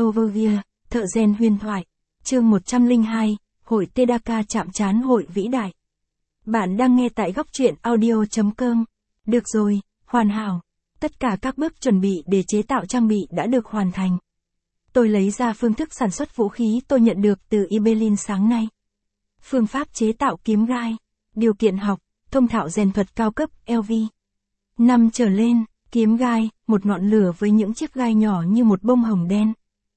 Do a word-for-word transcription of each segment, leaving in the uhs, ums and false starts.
Overview, thợ rèn huyền thoại. Chương một trăm lẻ hai, Hội Tedaka chạm trán hội vĩ đại. Bạn đang nghe tại góc truyện audio chấm com. Được rồi, hoàn hảo. Tất cả các bước chuẩn bị để chế tạo trang bị đã được hoàn thành. Tôi lấy ra phương thức sản xuất vũ khí tôi nhận được từ Ibelin sáng nay. Phương pháp chế tạo kiếm gai. Điều kiện học, thông thạo rèn thuật cao cấp L V. năm trở lên, kiếm gai, một ngọn lửa với những chiếc gai nhỏ như một bông hồng đen.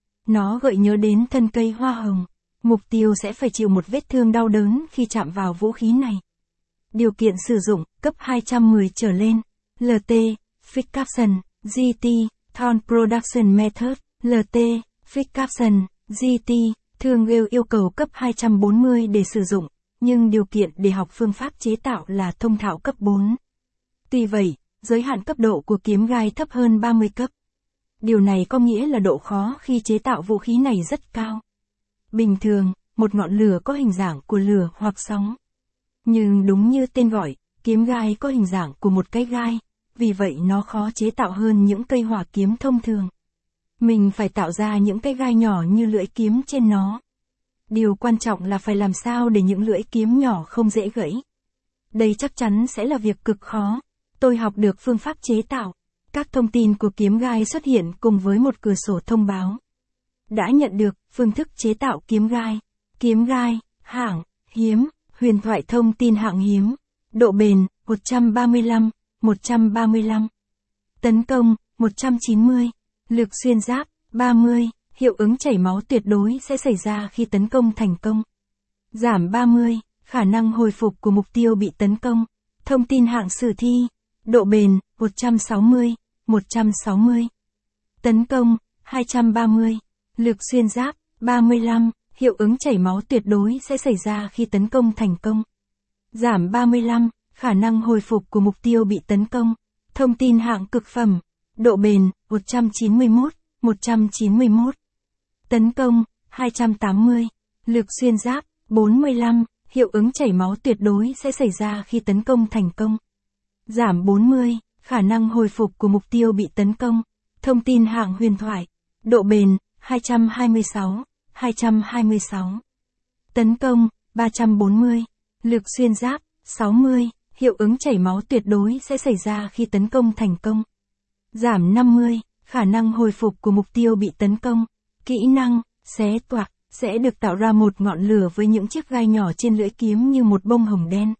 Nó gợi nhớ đến thân cây hoa hồng. Mục tiêu sẽ phải chịu một vết thương đau đớn khi chạm vào vũ khí này. Điều kiện sử dụng, cấp hai trăm mười trở lên. L T, Fix Caption, G T, Thorn Production Method, L T, Fix Caption, G T, thường yêu yêu cầu cấp hai trăm bốn mươi để sử dụng, nhưng điều kiện để học phương pháp chế tạo là thông thạo cấp bốn. Tuy vậy, giới hạn cấp độ của kiếm gai thấp hơn ba mươi cấp. Điều này có nghĩa là độ khó khi chế tạo vũ khí này rất cao. Bình thường, một ngọn lửa có hình dạng của lửa hoặc sóng. Nhưng đúng như tên gọi, kiếm gai có hình dạng của một cái gai, vì vậy nó khó chế tạo hơn những cây hỏa kiếm thông thường. Mình phải tạo ra những cái gai nhỏ như lưỡi kiếm trên nó. Điều quan trọng là phải làm sao để những lưỡi kiếm nhỏ không dễ gãy. Đây chắc chắn sẽ là việc cực khó. Tôi học được phương pháp chế tạo. Các thông tin của kiếm gai xuất hiện cùng với một cửa sổ thông báo. Đã nhận được phương thức chế tạo kiếm gai. Kiếm gai, hạng, hiếm, huyền thoại thông tin hạng hiếm. Độ bền, một trăm ba mươi lăm, một trăm ba mươi lăm. Tấn công, một trăm chín mươi. Lực xuyên giáp, ba mươi. Hiệu ứng chảy máu tuyệt đối sẽ xảy ra khi tấn công thành công. Giảm ba mươi. Khả năng hồi phục của mục tiêu bị tấn công. Thông tin hạng sử thi. Độ bền, một trăm sáu mươi, một trăm sáu mươi. Tấn công, hai trăm ba mươi. Lực xuyên giáp, ba mươi lăm. Hiệu ứng chảy máu tuyệt đối sẽ xảy ra khi tấn công thành công. Giảm ba mươi lăm. Khả năng hồi phục của mục tiêu bị tấn công. Thông tin hạng cực phẩm. Độ bền, một trăm chín mươi mốt, một trăm chín mươi mốt. Tấn công, hai trăm tám mươi. Lực xuyên giáp, bốn mươi lăm. Hiệu ứng chảy máu tuyệt đối sẽ xảy ra khi tấn công thành công. Giảm bốn mươi. Khả năng hồi phục của mục tiêu bị tấn công. Thông tin hạng huyền thoại. Độ bền, hai trăm hai mươi sáu, hai trăm hai mươi sáu. Tấn công, ba trăm bốn mươi. Lực xuyên giáp, sáu mươi. Hiệu ứng chảy máu tuyệt đối sẽ xảy ra khi tấn công thành công. Giảm năm mươi. Khả năng hồi phục của mục tiêu bị tấn công. Kỹ năng, xé toạc, sẽ được tạo ra một ngọn lửa với những chiếc gai nhỏ trên lưỡi kiếm như một bông hồng đen.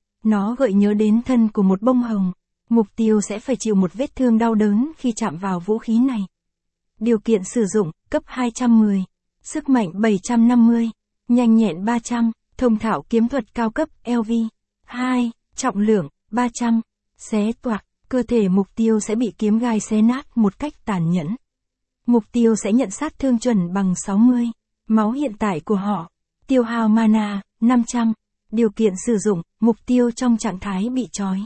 Nó gợi nhớ đến thân của một bông hồng. Mục tiêu sẽ phải chịu một vết thương đau đớn khi chạm vào vũ khí này. Điều kiện sử dụng, cấp hai trăm mười. Sức mạnh bảy trăm năm mươi. Nhanh nhẹn ba trăm. Thông thạo kiếm thuật cao cấp L V. hai. Trọng lượng, ba trăm. Xé toạc, cơ thể mục tiêu sẽ bị kiếm gai xé nát một cách tàn nhẫn. Mục tiêu sẽ nhận sát thương chuẩn bằng sáu mươi. Máu hiện tại của họ. Tiêu hao mana, năm trăm. Điều kiện sử dụng, mục tiêu trong trạng thái bị trói.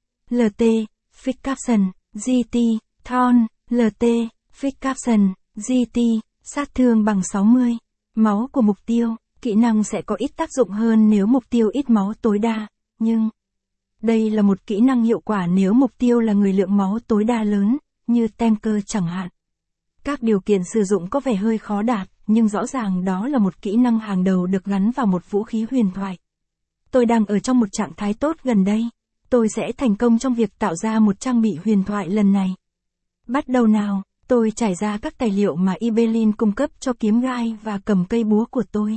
L T, Fix Caption, G T, Thorn, L T, Fix Caption, G T, sát thương bằng sáu mươi. Máu của mục tiêu, kỹ năng sẽ có ít tác dụng hơn nếu mục tiêu ít máu tối đa, nhưng đây là một kỹ năng hiệu quả nếu mục tiêu là người lượng máu tối đa lớn, như tanker chẳng hạn. Các điều kiện sử dụng có vẻ hơi khó đạt, nhưng rõ ràng đó là một kỹ năng hàng đầu được gắn vào một vũ khí huyền thoại. Tôi đang ở trong một trạng thái tốt gần đây. Tôi sẽ thành công trong việc tạo ra một trang bị huyền thoại lần này. Bắt đầu nào, tôi trải ra các tài liệu mà Ibelin cung cấp cho kiếm gai và cầm cây búa của tôi.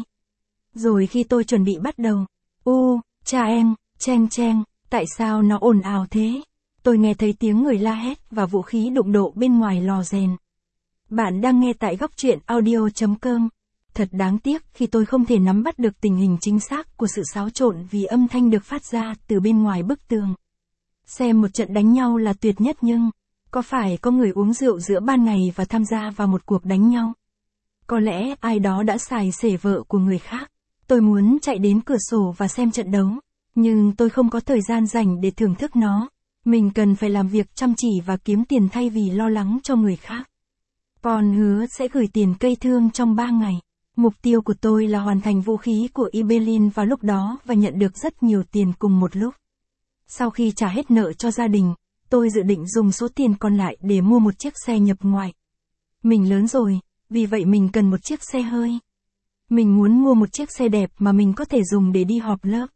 Rồi khi tôi chuẩn bị bắt đầu, u, cha em, chen chen, tại sao nó ồn ào thế? Tôi nghe thấy tiếng người la hét và vũ khí đụng độ bên ngoài lò rèn. Bạn đang nghe tại góc truyện audio chấm com. Thật đáng tiếc khi tôi không thể nắm bắt được tình hình chính xác của sự xáo trộn vì âm thanh được phát ra từ bên ngoài bức tường. Xem một trận đánh nhau là tuyệt nhất nhưng, có phải có người uống rượu giữa ban ngày và tham gia vào một cuộc đánh nhau? Có lẽ ai đó đã xài xể vợ của người khác. Tôi muốn chạy đến cửa sổ và xem trận đấu, nhưng tôi không có thời gian dành để thưởng thức nó. Mình cần phải làm việc chăm chỉ và kiếm tiền thay vì lo lắng cho người khác. Còn hứa sẽ gửi tiền cây thương trong ba ngày. Mục tiêu của tôi là hoàn thành vũ khí của Ibelin vào lúc đó và nhận được rất nhiều tiền cùng một lúc. Sau khi trả hết nợ cho gia đình, tôi dự định dùng số tiền còn lại để mua một chiếc xe nhập ngoại. Mình lớn rồi, vì vậy mình cần một chiếc xe hơi. Mình muốn mua một chiếc xe đẹp mà mình có thể dùng để đi họp lớp.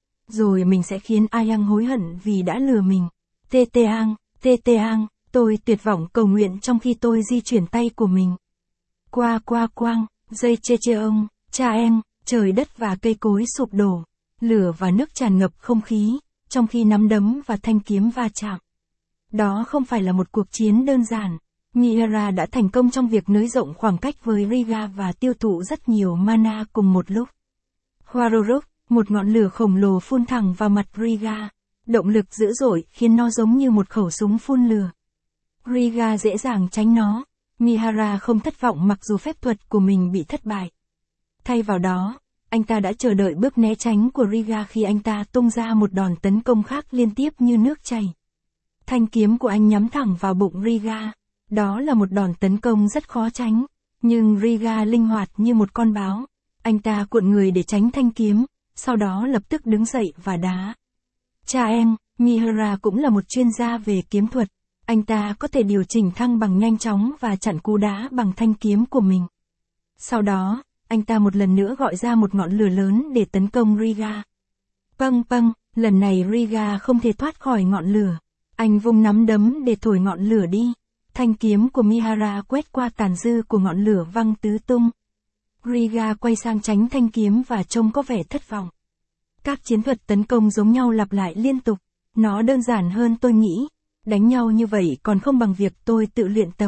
Rồi mình sẽ khiến Ayang hối hận vì đã lừa mình. Tê Tê Ang, Tê Tê Ang, tôi tuyệt vọng cầu nguyện trong khi tôi di chuyển tay của mình. Qua qua quang, dây chê chê ông, cha em, trời đất và cây cối sụp đổ, lửa và nước tràn ngập không khí, trong khi nắm đấm và thanh kiếm va chạm. Đó không phải là một cuộc chiến đơn giản. Mihara đã thành công trong việc nới rộng khoảng cách với Riga và tiêu thụ rất nhiều mana cùng một lúc. Warorok, một ngọn lửa khổng lồ phun thẳng vào mặt Riga. Động lực dữ dội khiến nó giống như một khẩu súng phun lửa. Riga dễ dàng tránh nó. Mihara không thất vọng mặc dù phép thuật của mình bị thất bại. Thay vào đó, anh ta đã chờ đợi bước né tránh của Riga khi anh ta tung ra một đòn tấn công khác liên tiếp như nước chảy. Thanh kiếm của anh nhắm thẳng vào bụng Riga. Đó là một đòn tấn công rất khó tránh, nhưng Riga linh hoạt như một con báo. Anh ta cuộn người để tránh thanh kiếm, sau đó lập tức đứng dậy và đá. Cha em, Mihara cũng là một chuyên gia về kiếm thuật. Anh ta có thể điều chỉnh thăng bằng nhanh chóng và chặn cú đá bằng thanh kiếm của mình. Sau đó, anh ta một lần nữa gọi ra một ngọn lửa lớn để tấn công Riga. Pâng pâng, lần này Riga không thể thoát khỏi ngọn lửa. Anh vung nắm đấm để thổi ngọn lửa đi. Thanh kiếm của Mihara quét qua tàn dư của ngọn lửa văng tứ tung. Riga quay sang tránh thanh kiếm và trông có vẻ thất vọng. Các chiến thuật tấn công giống nhau lặp lại liên tục. Nó đơn giản hơn tôi nghĩ. Đánh nhau như vậy còn không bằng việc tôi tự luyện tập.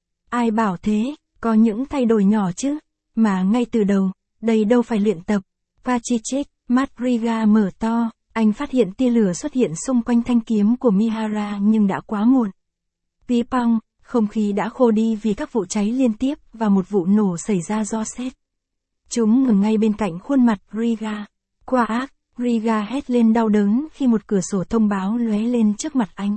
Ai bảo thế, có những thay đổi nhỏ chứ. Mà ngay từ đầu, đây đâu phải luyện tập. Pachichek, mắt Riga mở to. Anh phát hiện tia lửa xuất hiện xung quanh thanh kiếm của Mihara nhưng đã quá muộn. Pipong, không khí đã khô đi vì các vụ cháy liên tiếp và một vụ nổ xảy ra do sét. Chúng ngừng ngay bên cạnh khuôn mặt Riga. Qua ác, Riga hét lên đau đớn khi một cửa sổ thông báo lóe lên trước mặt anh.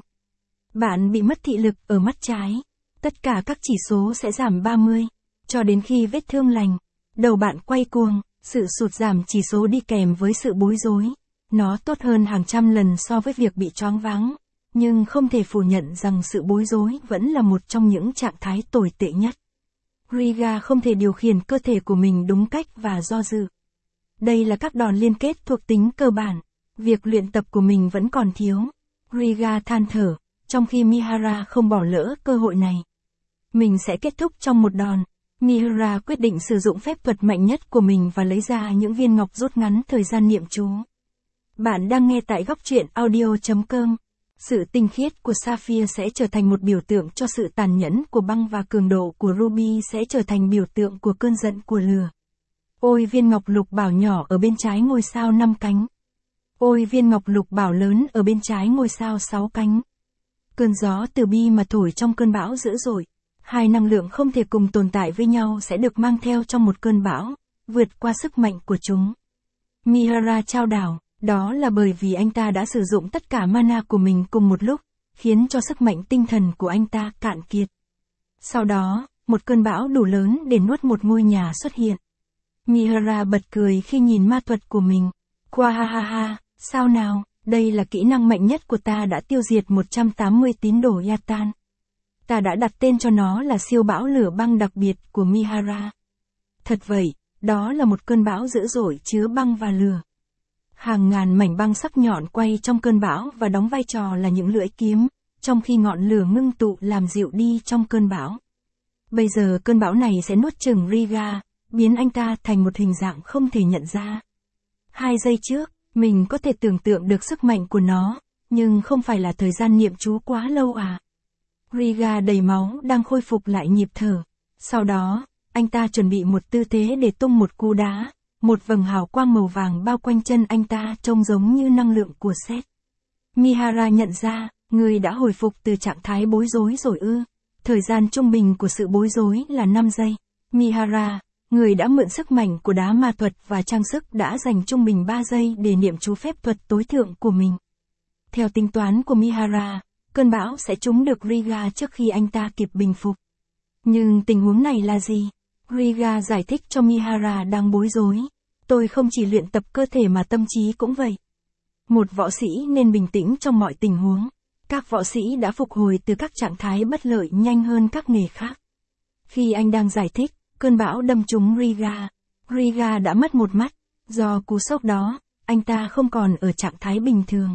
Bạn bị mất thị lực ở mắt trái. Tất cả các chỉ số sẽ giảm ba mươi, cho đến khi vết thương lành. Đầu bạn quay cuồng, sự sụt giảm chỉ số đi kèm với sự bối rối. Nó tốt hơn hàng trăm lần so với việc bị choáng váng. Nhưng không thể phủ nhận rằng sự bối rối vẫn là một trong những trạng thái tồi tệ nhất. Riga không thể điều khiển cơ thể của mình đúng cách và do dự. Đây là các đòn liên kết thuộc tính cơ bản. Việc luyện tập của mình vẫn còn thiếu. Riga than thở, trong khi Mihara không bỏ lỡ cơ hội này. Mình sẽ kết thúc trong một đòn. Mihara quyết định sử dụng phép thuật mạnh nhất của mình và lấy ra những viên ngọc rút ngắn thời gian niệm chú. Bạn đang nghe tại góc truyện audio chấm com. Sự tinh khiết của Sapphire sẽ trở thành một biểu tượng cho sự tàn nhẫn của băng và cường độ của Ruby sẽ trở thành biểu tượng của cơn giận của lửa. Ôi viên ngọc lục bảo nhỏ ở bên trái ngôi sao năm cánh. Ôi viên ngọc lục bảo lớn ở bên trái ngôi sao sáu cánh. Cơn gió từ bi mà thổi trong cơn bão dữ dội. Hai năng lượng không thể cùng tồn tại với nhau sẽ được mang theo trong một cơn bão, vượt qua sức mạnh của chúng. Mihara trao đảo. Đó là bởi vì anh ta đã sử dụng tất cả mana của mình cùng một lúc, khiến cho sức mạnh tinh thần của anh ta cạn kiệt. Sau đó, một cơn bão đủ lớn để nuốt một ngôi nhà xuất hiện. Mihara bật cười khi nhìn ma thuật của mình. Qua ha ha ha, sao nào, đây là kỹ năng mạnh nhất của ta đã tiêu diệt một trăm tám mươi tín đồ Yatan. Ta đã đặt tên cho nó là siêu bão lửa băng đặc biệt của Mihara. Thật vậy, đó là một cơn bão dữ dội chứa băng và lửa. Hàng ngàn mảnh băng sắc nhọn quay trong cơn bão và đóng vai trò là những lưỡi kiếm, trong khi ngọn lửa ngưng tụ làm dịu đi trong cơn bão. Bây giờ cơn bão này sẽ nuốt chửng Riga, biến anh ta thành một hình dạng không thể nhận ra. Hai giây trước, mình có thể tưởng tượng được sức mạnh của nó, nhưng không phải là thời gian niệm chú quá lâu à. Riga đầy máu đang khôi phục lại nhịp thở. Sau đó, anh ta chuẩn bị một tư thế để tung một cú đá. Một vầng hào quang màu vàng bao quanh chân anh ta trông giống như năng lượng của sét. Mihara nhận ra, người đã hồi phục từ trạng thái bối rối rồi ư. Thời gian trung bình của sự bối rối là năm giây. Mihara, người đã mượn sức mạnh của đá ma thuật và trang sức đã dành trung bình ba giây để niệm chú phép thuật tối thượng của mình. Theo tính toán của Mihara, cơn bão sẽ trúng được Riga trước khi anh ta kịp bình phục. Nhưng tình huống này là gì? Riga giải thích cho Mihara đang bối rối. Tôi không chỉ luyện tập cơ thể mà tâm trí cũng vậy. Một võ sĩ nên bình tĩnh trong mọi tình huống. Các võ sĩ đã phục hồi từ các trạng thái bất lợi nhanh hơn các nghề khác. Khi anh đang giải thích, cơn bão đâm trúng Riga. Riga đã mất một mắt. Do cú sốc đó, anh ta không còn ở trạng thái bình thường.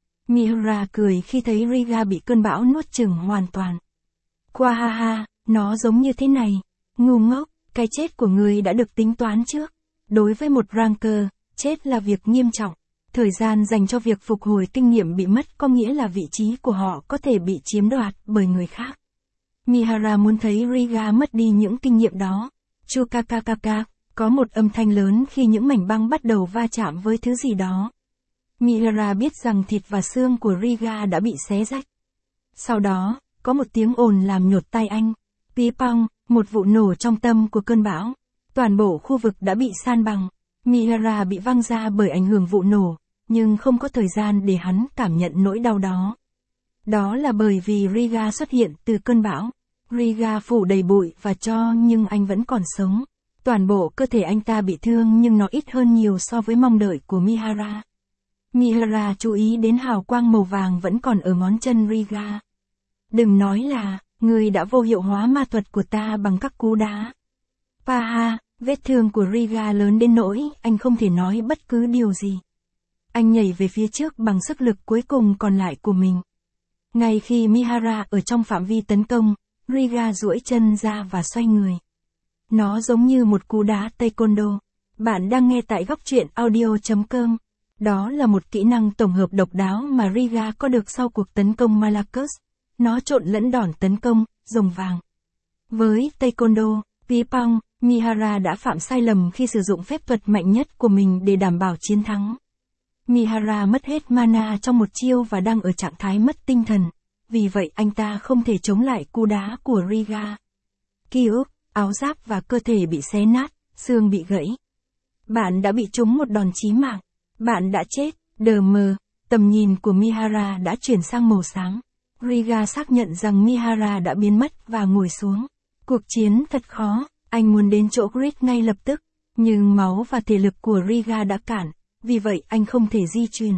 Mihara cười khi thấy Riga bị cơn bão nuốt chửng hoàn toàn. Qua ha ha, nó giống như thế này. Ngu ngốc, cái chết của người đã được tính toán trước. Đối với một ranker, chết là việc nghiêm trọng. Thời gian dành cho việc phục hồi kinh nghiệm bị mất có nghĩa là vị trí của họ có thể bị chiếm đoạt bởi người khác. Mihara muốn thấy Riga mất đi những kinh nghiệm đó. Chukakakaka, có một âm thanh lớn khi những mảnh băng bắt đầu va chạm với thứ gì đó. Mihara biết rằng thịt và xương của Riga đã bị xé rách. Sau đó, có một tiếng ồn làm nhột tay anh. Pipong, một vụ nổ trong tâm của cơn bão. Toàn bộ khu vực đã bị san bằng. Mihara bị văng ra bởi ảnh hưởng vụ nổ, nhưng không có thời gian để hắn cảm nhận nỗi đau đó. Đó là bởi vì Riga xuất hiện từ cơn bão. Riga phủ đầy bụi và tro nhưng anh vẫn còn sống. Toàn bộ cơ thể anh ta bị thương nhưng nó ít hơn nhiều so với mong đợi của Mihara. Mihara chú ý đến hào quang màu vàng vẫn còn ở ngón chân Riga. Đừng nói là, người đã vô hiệu hóa ma thuật của ta bằng các cú đá. Paha, vết thương của Riga lớn đến nỗi anh không thể nói bất cứ điều gì. Anh nhảy về phía trước bằng sức lực cuối cùng còn lại của mình. Ngay khi Mihara ở trong phạm vi tấn công, Riga duỗi chân ra và xoay người. Nó giống như một cú đá taekwondo. Bạn đang nghe tại góc truyện audio chấm com. Đó là một kỹ năng tổng hợp độc đáo mà Riga có được sau cuộc tấn công Malakos. Nó trộn lẫn đòn tấn công, rồng vàng. Với taekwondo, Pipong, Mihara đã phạm sai lầm khi sử dụng phép thuật mạnh nhất của mình để đảm bảo chiến thắng. Mihara mất hết mana trong một chiêu và đang ở trạng thái mất tinh thần. Vì vậy anh ta không thể chống lại cú đá của Riga. Ký ức, áo giáp và cơ thể bị xé nát, xương bị gãy. Bạn đã bị trúng một đòn chí mạng. Bạn đã chết. Đờ mờ, tầm nhìn của Mihara đã chuyển sang màu xám. Riga xác nhận rằng Mihara đã biến mất và ngồi xuống. Cuộc chiến thật khó, anh muốn đến chỗ Grid ngay lập tức, nhưng máu và thể lực của Riga đã cản, vì vậy anh không thể di chuyển.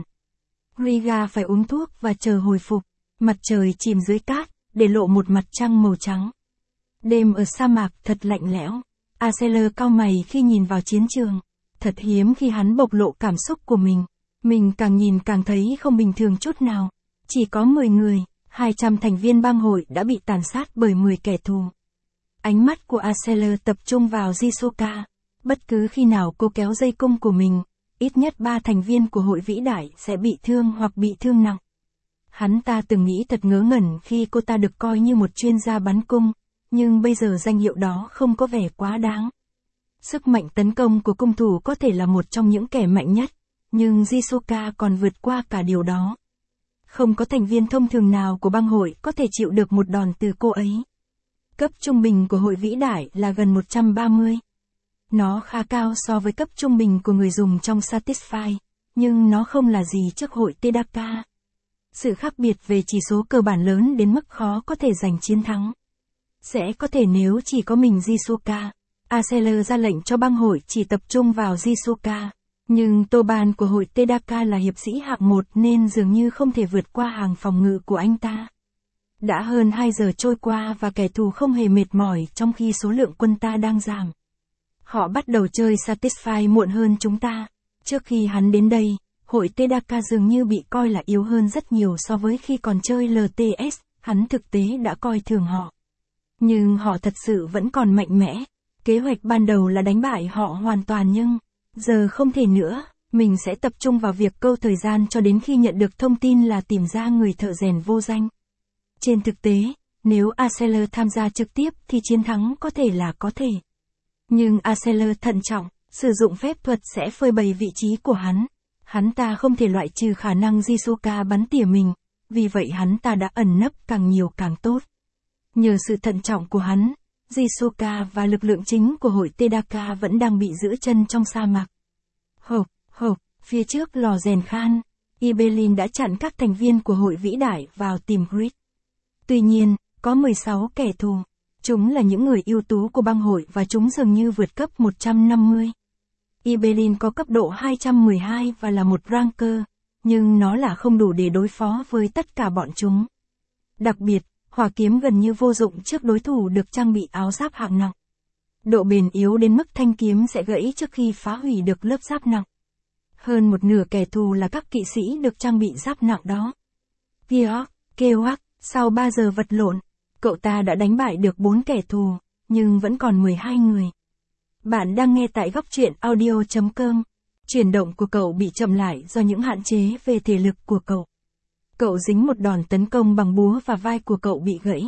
Riga phải uống thuốc và chờ hồi phục. Mặt trời chìm dưới cát, để lộ một mặt trăng màu trắng. Đêm ở sa mạc thật lạnh lẽo. Arceler cau mày khi nhìn vào chiến trường. Thật hiếm khi hắn bộc lộ cảm xúc của mình. Mình càng nhìn càng thấy không bình thường chút nào. Chỉ có mười người, hai trăm thành viên bang hội đã bị tàn sát bởi mười kẻ thù. Ánh mắt của Arceler tập trung vào Jisoka. Bất cứ khi nào cô kéo dây cung của mình, ít nhất ba thành viên của hội vĩ đại sẽ bị thương hoặc bị thương nặng. Hắn ta từng nghĩ thật ngớ ngẩn khi cô ta được coi như một chuyên gia bắn cung, nhưng bây giờ danh hiệu đó không có vẻ quá đáng. Sức mạnh tấn công của cung thủ có thể là một trong những kẻ mạnh nhất, nhưng Jisoka còn vượt qua cả điều đó. Không có thành viên thông thường nào của bang hội có thể chịu được một đòn từ cô ấy. Cấp trung bình của hội vĩ đại là gần một trăm ba mươi. Nó khá cao so với cấp trung bình của người dùng trong Satisfy, nhưng nó không là gì trước hội Tedaka. Sự khác biệt về chỉ số cơ bản lớn đến mức khó có thể giành chiến thắng. Sẽ có thể nếu chỉ có mình Jisoka. Arceler ra lệnh cho bang hội chỉ tập trung vào Jisoka. Nhưng Toban của hội Tedaka là hiệp sĩ hạng một nên dường như không thể vượt qua hàng phòng ngự của anh ta. Đã hơn hai giờ trôi qua và kẻ thù không hề mệt mỏi trong khi số lượng quân ta đang giảm. Họ bắt đầu chơi Satisfy muộn hơn chúng ta. Trước khi hắn đến đây, hội Tedaka dường như bị coi là yếu hơn rất nhiều so với khi còn chơi lờ tê ét, hắn thực tế đã coi thường họ. Nhưng họ thật sự vẫn còn mạnh mẽ. Kế hoạch ban đầu là đánh bại họ hoàn toàn nhưng, giờ không thể nữa, mình sẽ tập trung vào việc câu thời gian cho đến khi nhận được thông tin là tìm ra người thợ rèn vô danh. Trên thực tế, nếu Arceler tham gia trực tiếp thì chiến thắng có thể là có thể. Nhưng Arceler thận trọng, sử dụng phép thuật sẽ phơi bày vị trí của hắn. Hắn ta không thể loại trừ khả năng Jisoka bắn tỉa mình, vì vậy hắn ta đã ẩn nấp càng nhiều càng tốt. Nhờ sự thận trọng của hắn, Jisoka và lực lượng chính của hội Tedaka vẫn đang bị giữ chân trong sa mạc. Hộp, hộp, phía trước lò rèn khan, Ibelin đã chặn các thành viên của hội vĩ đại vào tìm Grid. Tuy nhiên, có mười sáu kẻ thù. Chúng là những người ưu tú của bang hội và chúng dường như vượt cấp một trăm năm mươi. Ibelin có cấp độ hai trăm mười hai và là một ranker, nhưng nó là không đủ để đối phó với tất cả bọn chúng. Đặc biệt, hỏa kiếm gần như vô dụng trước đối thủ được trang bị áo giáp hạng nặng. Độ bền yếu đến mức thanh kiếm sẽ gãy trước khi phá hủy được lớp giáp nặng. Hơn một nửa kẻ thù là các kỵ sĩ được trang bị giáp nặng đó. Georg, Kerouac, sau ba giờ vật lộn, cậu ta đã đánh bại được bốn kẻ thù, nhưng vẫn còn mười hai người. Bạn đang nghe tại góc truyện audio chấm com. Chuyển động của cậu bị chậm lại do những hạn chế về thể lực của cậu. Cậu dính một đòn tấn công bằng búa và vai của cậu bị gãy.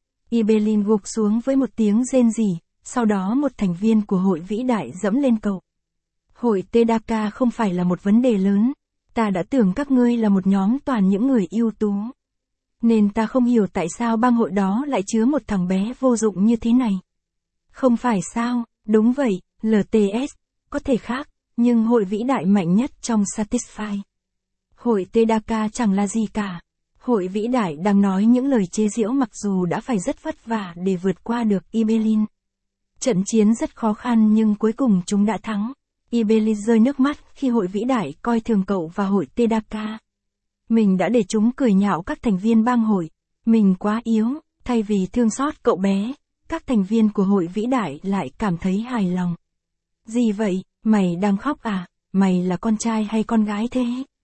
Ibelin gục xuống với một tiếng rên rỉ, sau đó một thành viên của hội vĩ đại dẫm lên cậu. Hội Tedaka không phải là một vấn đề lớn, ta đã tưởng các ngươi là một nhóm toàn những người ưu tú. Nên ta không hiểu tại sao bang hội đó lại chứa một thằng bé vô dụng như thế này. Không phải sao, đúng vậy, lờ tê ét, có thể khác, nhưng hội vĩ đại mạnh nhất trong Satisfy. Hội Tedaka chẳng là gì cả. Hội vĩ đại đang nói những lời chế giễu mặc dù đã phải rất vất vả để vượt qua được Ibelin. Trận chiến rất khó khăn nhưng cuối cùng chúng đã thắng. Ibelin rơi nước mắt khi hội vĩ đại coi thường cậu và hội Tedaka. Mình đã để chúng cười nhạo các thành viên bang hội. Mình quá yếu, thay vì thương xót cậu bé, các thành viên của hội vĩ đại lại cảm thấy hài lòng. Gì vậy, mày đang khóc à? Mày là con trai hay con gái thế?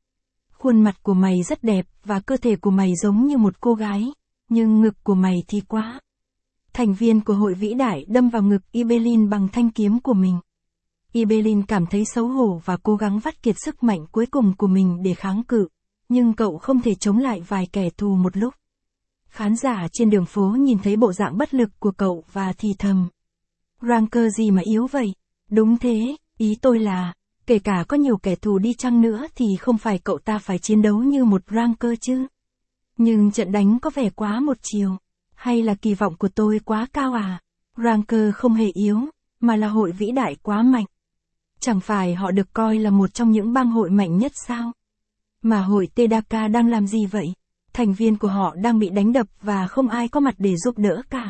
Khuôn mặt của mày rất đẹp và cơ thể của mày giống như một cô gái, nhưng ngực của mày thì quá. Thành viên của hội vĩ đại đâm vào ngực Ibelin bằng thanh kiếm của mình. Ibelin cảm thấy xấu hổ và cố gắng vắt kiệt sức mạnh cuối cùng của mình để kháng cự, nhưng cậu không thể chống lại vài kẻ thù một lúc. Khán giả trên đường phố nhìn thấy bộ dạng bất lực của cậu và thì thầm. Ranker gì mà yếu vậy? Đúng thế, ý tôi là, kể cả có nhiều kẻ thù đi chăng nữa thì không phải cậu ta phải chiến đấu như một Ranker chứ. Nhưng trận đánh có vẻ quá một chiều. Hay là kỳ vọng của tôi quá cao à? Ranker không hề yếu, mà là hội vĩ đại quá mạnh. Chẳng phải họ được coi là một trong những bang hội mạnh nhất sao? Mà hội Tedaka đang làm gì vậy? Thành viên của họ đang bị đánh đập và không ai có mặt để giúp đỡ cả.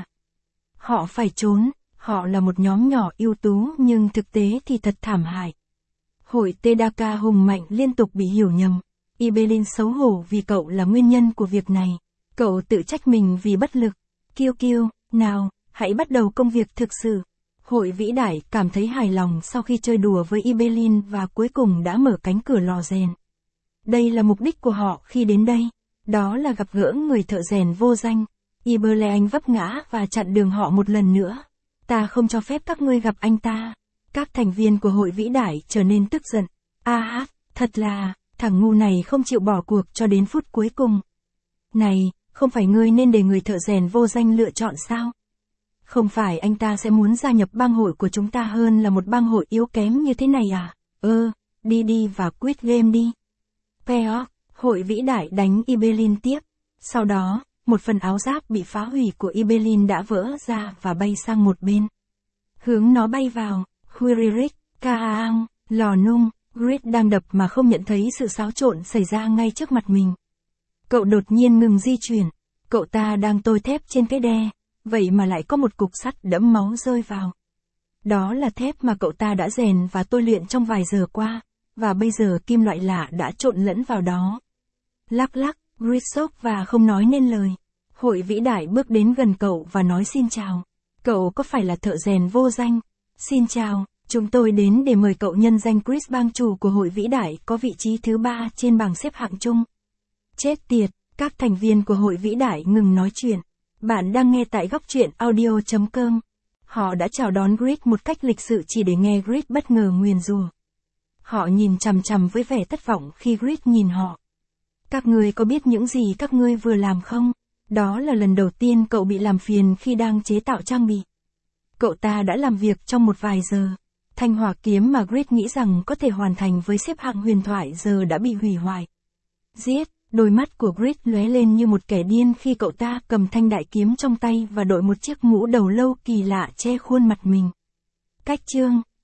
Họ phải trốn, họ là một nhóm nhỏ ưu tú nhưng thực tế thì thật thảm hại. Hội Tedaka hùng mạnh liên tục bị hiểu nhầm. Ibelin xấu hổ vì cậu là nguyên nhân của việc này. Cậu tự trách mình vì bất lực. Kiêu kiêu, nào, hãy bắt đầu công việc thực sự. Hội vĩ đại cảm thấy hài lòng sau khi chơi đùa với Ibelin và cuối cùng đã mở cánh cửa lò rèn. Đây là mục đích của họ khi đến đây. Đó là gặp gỡ người thợ rèn vô danh. Ibelin vấp ngã và chặn đường họ một lần nữa. Ta không cho phép các ngươi gặp anh ta. Các thành viên của hội vĩ đại trở nên tức giận. A hát, thật là, thằng ngu này không chịu bỏ cuộc cho đến phút cuối cùng. Này, không phải ngươi nên để người thợ rèn vô danh lựa chọn sao? Không phải anh ta sẽ muốn gia nhập bang hội của chúng ta hơn là một bang hội yếu kém như thế này à? Ơ, đi đi và quit game đi. Peok, hội vĩ đại đánh Ibelin tiếp. Sau đó, một phần áo giáp bị phá hủy của Ibelin đã vỡ ra và bay sang một bên. Hướng nó bay vào, Huiririk, Kaang, lò nung, Grit đang đập mà không nhận thấy sự xáo trộn xảy ra ngay trước mặt mình. Cậu đột nhiên ngừng di chuyển. Cậu ta đang tôi thép trên cái đe, vậy mà lại có một cục sắt đẫm máu rơi vào. Đó là thép mà cậu ta đã rèn và tôi luyện trong vài giờ qua, và bây giờ kim loại lạ đã trộn lẫn vào đó. Lắc lắc, Grit sốc và không nói nên lời. Hội vĩ đại bước đến gần cậu và nói xin chào. Cậu có phải là thợ rèn vô danh? Xin chào, chúng tôi đến để mời cậu nhân danh Chris, bang chủ của hội vĩ đại có vị trí thứ ba trên bảng xếp hạng chung. Chết tiệt, các thành viên của hội vĩ đại ngừng nói chuyện. Bạn đang nghe tại góc truyện audio chấm com. Họ đã chào đón Grit một cách lịch sự chỉ để nghe Grit bất ngờ nguyền rủa. Họ nhìn chằm chằm với vẻ thất vọng khi Grit nhìn họ. Các ngươi có biết những gì các ngươi vừa làm không? Đó là lần đầu tiên cậu bị làm phiền khi đang chế tạo trang bị. Cậu ta đã làm việc trong một vài giờ. Thanh hỏa kiếm mà Grit nghĩ rằng có thể hoàn thành với xếp hạng huyền thoại giờ đã bị hủy hoại. Giết, đôi mắt của Grit lóe lên như một kẻ điên khi cậu ta cầm thanh đại kiếm trong tay và đội một chiếc mũ đầu lâu kỳ lạ che khuôn mặt mình. Cách chương,